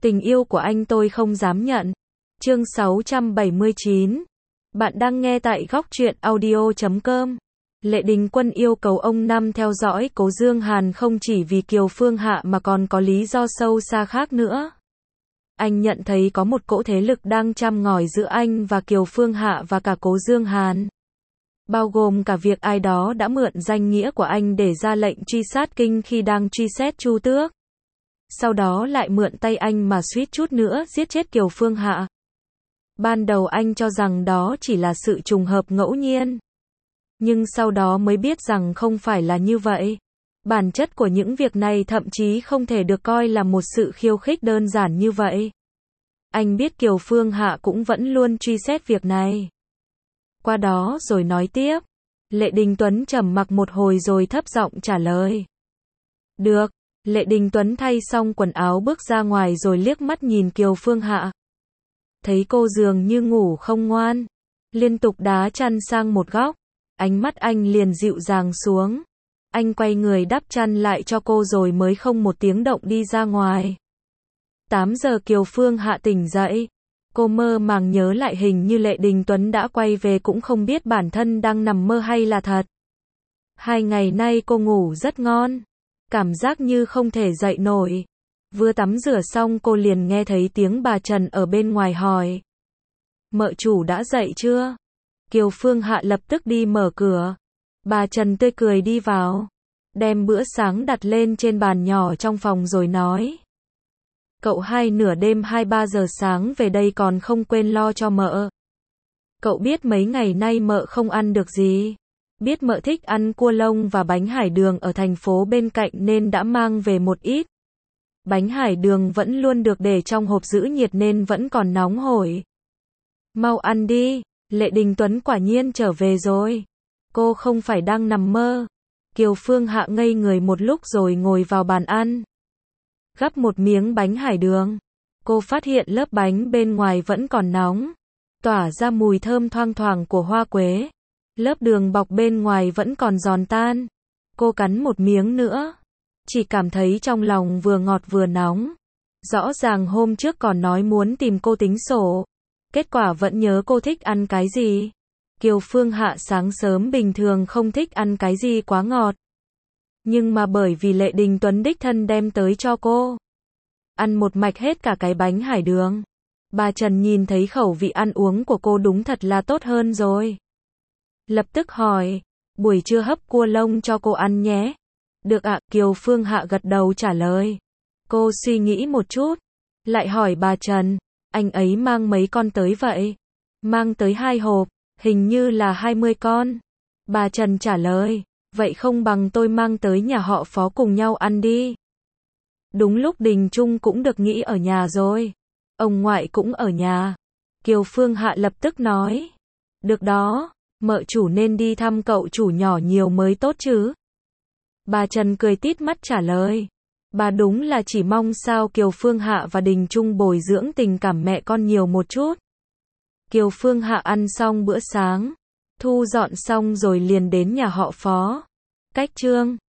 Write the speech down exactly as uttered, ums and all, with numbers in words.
Tình yêu của anh tôi không dám nhận. Chương sáu trăm bảy mươi chín. Bạn đang nghe tại góc truyện audio chấm com. Lệ Đình Quân yêu cầu ông Năm theo dõi Cố Dương Hàn không chỉ vì Kiều Phương Hạ mà còn có lý do sâu xa khác nữa. Anh nhận thấy có một cỗ thế lực đang châm ngòi giữa anh và Kiều Phương Hạ và cả Cố Dương Hàn. Bao gồm cả việc ai đó đã mượn danh nghĩa của anh để ra lệnh truy sát Kinh khi đang truy xét Chu Tước. Sau đó lại mượn tay anh mà suýt chút nữa giết chết Kiều Phương Hạ. Ban đầu anh cho rằng đó chỉ là sự trùng hợp ngẫu nhiên. Nhưng sau đó mới biết rằng không phải là như vậy. Bản chất của những việc này thậm chí không thể được coi là một sự khiêu khích đơn giản như vậy. Anh biết Kiều Phương Hạ cũng vẫn luôn truy xét việc này. Qua đó rồi nói tiếp. Lệ Đình Tuấn trầm mặc một hồi rồi thấp giọng trả lời. Được. Lệ Đình Tuấn thay xong quần áo bước ra ngoài rồi liếc mắt nhìn Kiều Phương Hạ. Thấy cô dường như ngủ không ngoan. Liên tục đá chăn sang một góc. Ánh mắt anh liền dịu dàng xuống. Anh quay người đắp chăn lại cho cô rồi mới không một tiếng động đi ra ngoài. tám giờ Kiều Phương Hạ tỉnh dậy. Cô mơ màng nhớ lại hình như Lệ Đình Tuấn đã quay về cũng không biết bản thân đang nằm mơ hay là thật. Hai ngày nay cô ngủ rất ngon. Cảm giác như không thể dậy nổi. Vừa tắm rửa xong cô liền nghe thấy tiếng bà Trần ở bên ngoài hỏi. Mợ chủ đã dậy chưa? Kiều Phương Hạ lập tức đi mở cửa. Bà Trần tươi cười đi vào. Đem bữa sáng đặt lên trên bàn nhỏ trong phòng rồi nói. Cậu hai nửa đêm hai ba giờ sáng về đây còn không quên lo cho mợ. Cậu biết mấy ngày nay mợ không ăn được gì. Biết mợ thích ăn cua lông và bánh hải đường ở thành phố bên cạnh nên đã mang về một ít. Bánh hải đường vẫn luôn được để trong hộp giữ nhiệt nên vẫn còn nóng hổi. Mau ăn đi, Lệ Đình Tuấn quả nhiên trở về rồi. Cô không phải đang nằm mơ. Kiều Phương Hạ ngây người một lúc rồi ngồi vào bàn ăn. Gắp một miếng bánh hải đường. Cô phát hiện lớp bánh bên ngoài vẫn còn nóng. Tỏa ra mùi thơm thoang thoảng của hoa quế. Lớp đường bọc bên ngoài vẫn còn giòn tan. Cô cắn một miếng nữa. Chỉ cảm thấy trong lòng vừa ngọt vừa nóng. Rõ ràng hôm trước còn nói muốn tìm cô tính sổ. Kết quả vẫn nhớ cô thích ăn cái gì. Kiều Phương Hạ sáng sớm bình thường không thích ăn cái gì quá ngọt. Nhưng mà bởi vì Lệ Đình Tuấn đích thân đem tới cho cô. Ăn một mạch hết cả cái bánh hải đường. Bà Trần nhìn thấy khẩu vị ăn uống của cô đúng thật là tốt hơn rồi. Lập tức hỏi, buổi trưa hấp cua lông cho cô ăn nhé. Được ạ, Kiều Phương Hạ gật đầu trả lời. Cô suy nghĩ một chút. Lại hỏi bà Trần, anh ấy mang mấy con tới vậy? Mang tới hai hộp, hình như là hai mươi con. Bà Trần trả lời, vậy không bằng tôi mang tới nhà họ Phó cùng nhau ăn đi. Đúng lúc Đình Trung cũng được nghỉ ở nhà rồi. Ông ngoại cũng ở nhà. Kiều Phương Hạ lập tức nói. Được đó, mợ chủ nên đi thăm cậu chủ nhỏ nhiều mới tốt chứ. Bà Trần cười tít mắt trả lời. Bà đúng là chỉ mong sao Kiều Phương Hạ và Đình Trung bồi dưỡng tình cảm mẹ con nhiều một chút. Kiều Phương Hạ ăn xong bữa sáng. Thu dọn xong rồi liền đến nhà họ Phó. Cách Trương.